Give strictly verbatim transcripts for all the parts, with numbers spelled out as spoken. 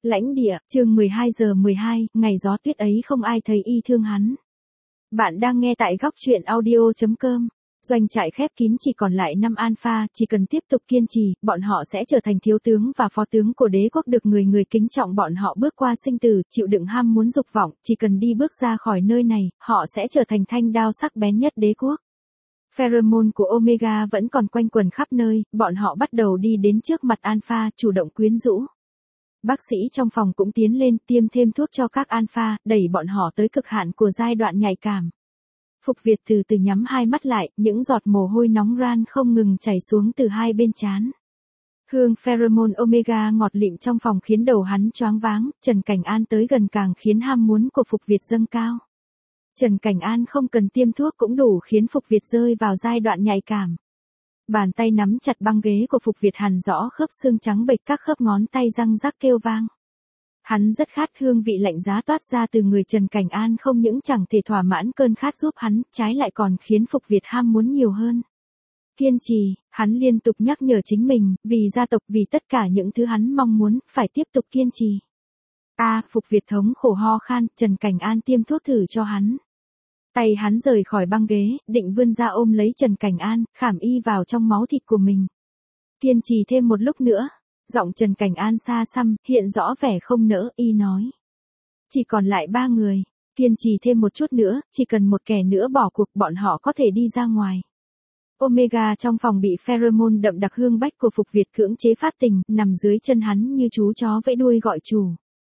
Lãnh địa, chương mười hai giờ mười hai, ngày gió tuyết ấy không ai thấy y thương hắn. Bạn đang nghe tại góc truyện audio chấm com. Doanh trại khép kín chỉ còn lại năm alpha, chỉ cần tiếp tục kiên trì, bọn họ sẽ trở thành thiếu tướng và phó tướng của đế quốc được người người kính trọng. Bọn họ bước qua sinh tử, chịu đựng ham muốn dục vọng, chỉ cần đi bước ra khỏi nơi này, họ sẽ trở thành thanh đao sắc bén nhất đế quốc. Pheromone của Omega vẫn còn quanh quẩn khắp nơi, bọn họ bắt đầu đi đến trước mặt alpha, chủ động quyến rũ. Bác sĩ trong phòng cũng tiến lên, tiêm thêm thuốc cho các alpha, đẩy bọn họ tới cực hạn của giai đoạn nhạy cảm. Phục Việt từ từ nhắm hai mắt lại, những giọt mồ hôi nóng ran không ngừng chảy xuống từ hai bên trán. Hương pheromone Omega ngọt lịm trong phòng khiến đầu hắn choáng váng, Trần Cảnh An tới gần càng khiến ham muốn của Phục Việt dâng cao. Trần Cảnh An không cần tiêm thuốc cũng đủ khiến Phục Việt rơi vào giai đoạn nhạy cảm. Bàn tay nắm chặt băng ghế của Phục Việt hằn rõ khớp xương trắng bệch, các khớp ngón tay răng rắc kêu vang. Hắn rất khát, hương vị lạnh giá toát ra từ người Trần Cảnh An không những chẳng thể thỏa mãn cơn khát giúp hắn, trái lại còn khiến Phục Việt ham muốn nhiều hơn. Kiên trì, hắn liên tục nhắc nhở chính mình, vì gia tộc, vì tất cả những thứ hắn mong muốn, phải tiếp tục kiên trì. A, à, Phục Việt thống khổ ho khan, Trần Cảnh An tiêm thuốc thử cho hắn. Tay hắn rời khỏi băng ghế, định vươn ra ôm lấy Trần Cảnh An, khảm y vào trong máu thịt của mình. Kiên trì thêm một lúc nữa. Giọng Trần Cảnh An xa xăm, hiện rõ vẻ không nỡ, y nói. Chỉ còn lại ba người. Kiên trì thêm một chút nữa, chỉ cần một kẻ nữa bỏ cuộc, bọn họ có thể đi ra ngoài. Omega trong phòng bị pheromone đậm đặc hương bách của Phục Việt cưỡng chế phát tình, nằm dưới chân hắn như chú chó vẫy đuôi gọi chủ.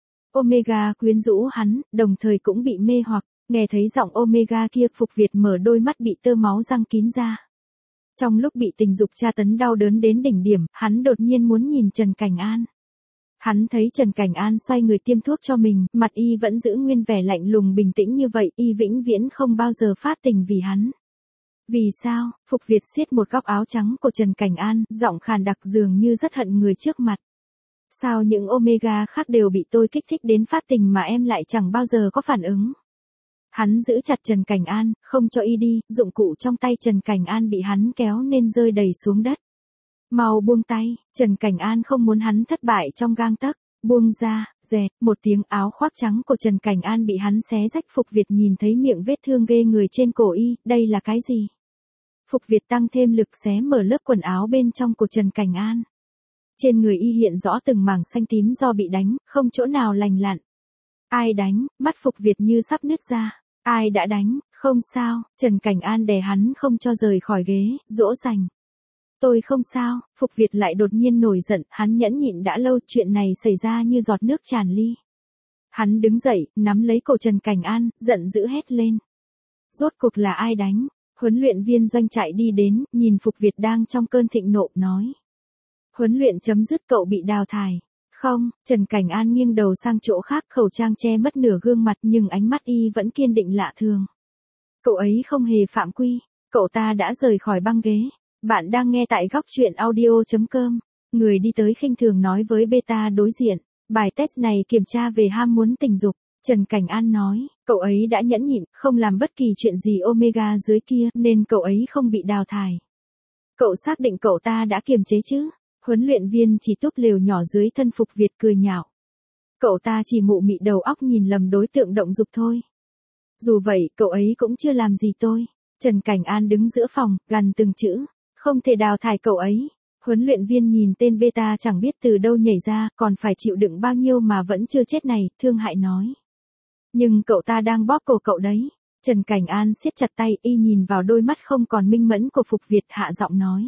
Omega quyến rũ hắn, đồng thời cũng bị mê hoặc. Nghe thấy giọng Omega kia, Phục Việt mở đôi mắt bị tơ máu răng kín ra. Trong lúc bị tình dục tra tấn đau đớn đến đỉnh điểm, hắn đột nhiên muốn nhìn Trần Cảnh An. Hắn thấy Trần Cảnh An xoay người tiêm thuốc cho mình, mặt y vẫn giữ nguyên vẻ lạnh lùng bình tĩnh như vậy, y vĩnh viễn không bao giờ phát tình vì hắn. Vì sao? Phục Việt siết một góc áo trắng của Trần Cảnh An, giọng khàn đặc dường như rất hận người trước mặt. Sao những Omega khác đều bị tôi kích thích đến phát tình mà em lại chẳng bao giờ có phản ứng? Hắn giữ chặt Trần Cảnh An, không cho y đi, dụng cụ trong tay Trần Cảnh An bị hắn kéo nên rơi đầy xuống đất. Mau buông tay, Trần Cảnh An không muốn hắn thất bại trong gang tấc. Buông ra, dẹt, một tiếng, áo khoác trắng của Trần Cảnh An bị hắn xé rách. Phục Việt nhìn thấy miệng vết thương ghê người trên cổ y, đây là cái gì? Phục Việt tăng thêm lực xé mở lớp quần áo bên trong của Trần Cảnh An. Trên người y hiện rõ từng mảng xanh tím do bị đánh, không chỗ nào lành lặn. Ai đánh? Mắt Phục Việt như sắp nứt ra. Ai đã đánh? Không sao, Trần Cảnh An đè hắn không cho rời khỏi ghế, dỗ dành. Tôi không sao, Phục Việt lại đột nhiên nổi giận, hắn nhẫn nhịn đã lâu, chuyện này xảy ra như giọt nước tràn ly. Hắn đứng dậy, nắm lấy cổ Trần Cảnh An, giận dữ hét lên. Rốt cuộc là ai đánh? Huấn luyện viên doanh trại đi đến, nhìn Phục Việt đang trong cơn thịnh nộ, nói. Huấn luyện chấm dứt, cậu bị đào thải. Không, Trần Cảnh An nghiêng đầu sang chỗ khác, khẩu trang che mất nửa gương mặt nhưng ánh mắt y vẫn kiên định lạ thường. Cậu ấy không hề phạm quy, cậu ta đã rời khỏi băng ghế. Bạn đang nghe tại góc truyện audio chấm com. Người đi tới khinh thường nói với beta đối diện. Bài test này kiểm tra về ham muốn tình dục. Trần Cảnh An nói, cậu ấy đã nhẫn nhịn, không làm bất kỳ chuyện gì Omega dưới kia nên cậu ấy không bị đào thải. Cậu xác định cậu ta đã kiềm chế chứ? Huấn luyện viên chỉ túp lều nhỏ dưới thân Phục Việt cười nhạo. Cậu ta chỉ mụ mị đầu óc nhìn lầm đối tượng động dục thôi. Dù vậy, cậu ấy cũng chưa làm gì tôi. Trần Cảnh An đứng giữa phòng, gằn từng chữ. Không thể đào thải cậu ấy. Huấn luyện viên nhìn tên beta chẳng biết từ đâu nhảy ra, còn phải chịu đựng bao nhiêu mà vẫn chưa chết này, thương hại nói. Nhưng cậu ta đang bóp cổ cậu đấy. Trần Cảnh An siết chặt tay, y nhìn vào đôi mắt không còn minh mẫn của Phục Việt, hạ giọng nói.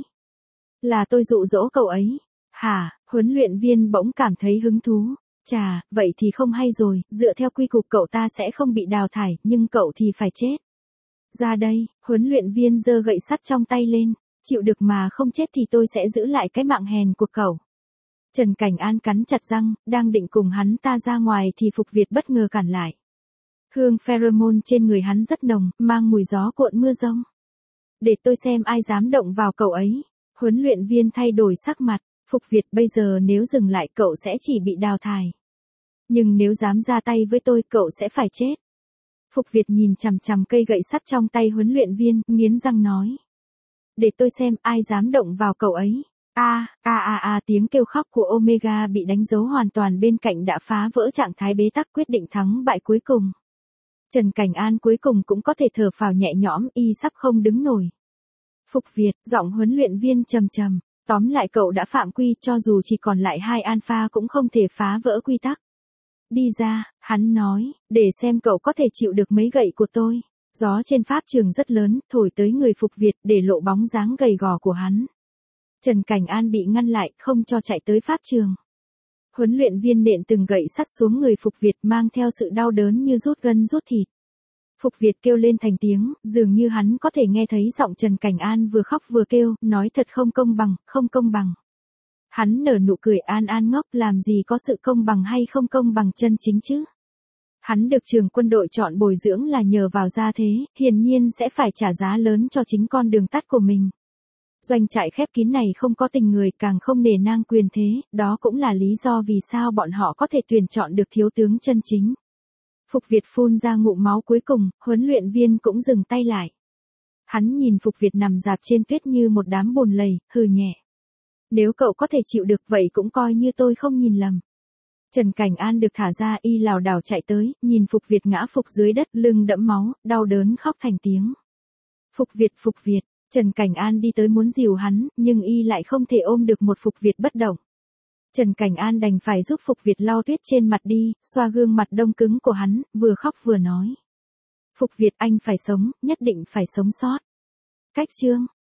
Là tôi dụ dỗ cậu ấy. Hả? Huấn luyện viên bỗng cảm thấy hứng thú. Chà, vậy thì không hay rồi, dựa theo quy cục cậu ta sẽ không bị đào thải, nhưng cậu thì phải chết. Ra đây, huấn luyện viên giơ gậy sắt trong tay lên. Chịu được mà không chết thì tôi sẽ giữ lại cái mạng hèn của cậu. Trần Cảnh An cắn chặt răng, đang định cùng hắn ta ra ngoài thì Phục Việt bất ngờ cản lại. Hương pheromone trên người hắn rất nồng, mang mùi gió cuộn mưa rông. Để tôi xem ai dám động vào cậu ấy. Huấn luyện viên thay đổi sắc mặt. Phục Việt, bây giờ nếu dừng lại cậu sẽ chỉ bị đào thải. Nhưng nếu dám ra tay với tôi cậu sẽ phải chết. Phục Việt nhìn chằm chằm cây gậy sắt trong tay huấn luyện viên, nghiến răng nói. Để tôi xem ai dám động vào cậu ấy. A, a a a tiếng kêu khóc của Omega bị đánh dấu hoàn toàn bên cạnh đã phá vỡ trạng thái bế tắc quyết định thắng bại cuối cùng. Trần Cảnh An cuối cùng cũng có thể thở phào nhẹ nhõm, y sắp không đứng nổi. Phục Việt, giọng huấn luyện viên trầm trầm, tóm lại cậu đã phạm quy, cho dù chỉ còn lại hai alpha cũng không thể phá vỡ quy tắc. Đi ra, hắn nói, để xem cậu có thể chịu được mấy gậy của tôi. Gió trên pháp trường rất lớn, thổi tới người Phục Việt để lộ bóng dáng gầy gò của hắn. Trần Cảnh An bị ngăn lại, không cho chạy tới pháp trường. Huấn luyện viên nện từng gậy sắt xuống người Phục Việt mang theo sự đau đớn như rút gân rút thịt. Phục Việt kêu lên thành tiếng, dường như hắn có thể nghe thấy giọng Trần Cảnh An vừa khóc vừa kêu, nói thật không công bằng, không công bằng. Hắn nở nụ cười, An An ngốc, làm gì có sự công bằng hay không công bằng chân chính chứ. Hắn được trường quân đội chọn bồi dưỡng là nhờ vào gia thế, hiển nhiên sẽ phải trả giá lớn cho chính con đường tắt của mình. Doanh trại khép kín này không có tình người, càng không nề nang quyền thế, đó cũng là lý do vì sao bọn họ có thể tuyển chọn được thiếu tướng chân chính. Phục Việt phun ra ngụm máu cuối cùng, huấn luyện viên cũng dừng tay lại. Hắn nhìn Phục Việt nằm rạp trên tuyết như một đám bùn lầy, hừ nhẹ. Nếu cậu có thể chịu được vậy cũng coi như tôi không nhìn lầm. Trần Cảnh An được thả ra, y lảo đảo chạy tới, nhìn Phục Việt ngã phục dưới đất, lưng đẫm máu, đau đớn khóc thành tiếng. Phục Việt, Phục Việt, Trần Cảnh An đi tới muốn dìu hắn, nhưng y lại không thể ôm được một Phục Việt bất động. Trần Cảnh An đành phải giúp Phục Việt lau tuyết trên mặt đi, xoa gương mặt đông cứng của hắn, vừa khóc vừa nói. Phục Việt, anh phải sống, nhất định phải sống sót. Cách chương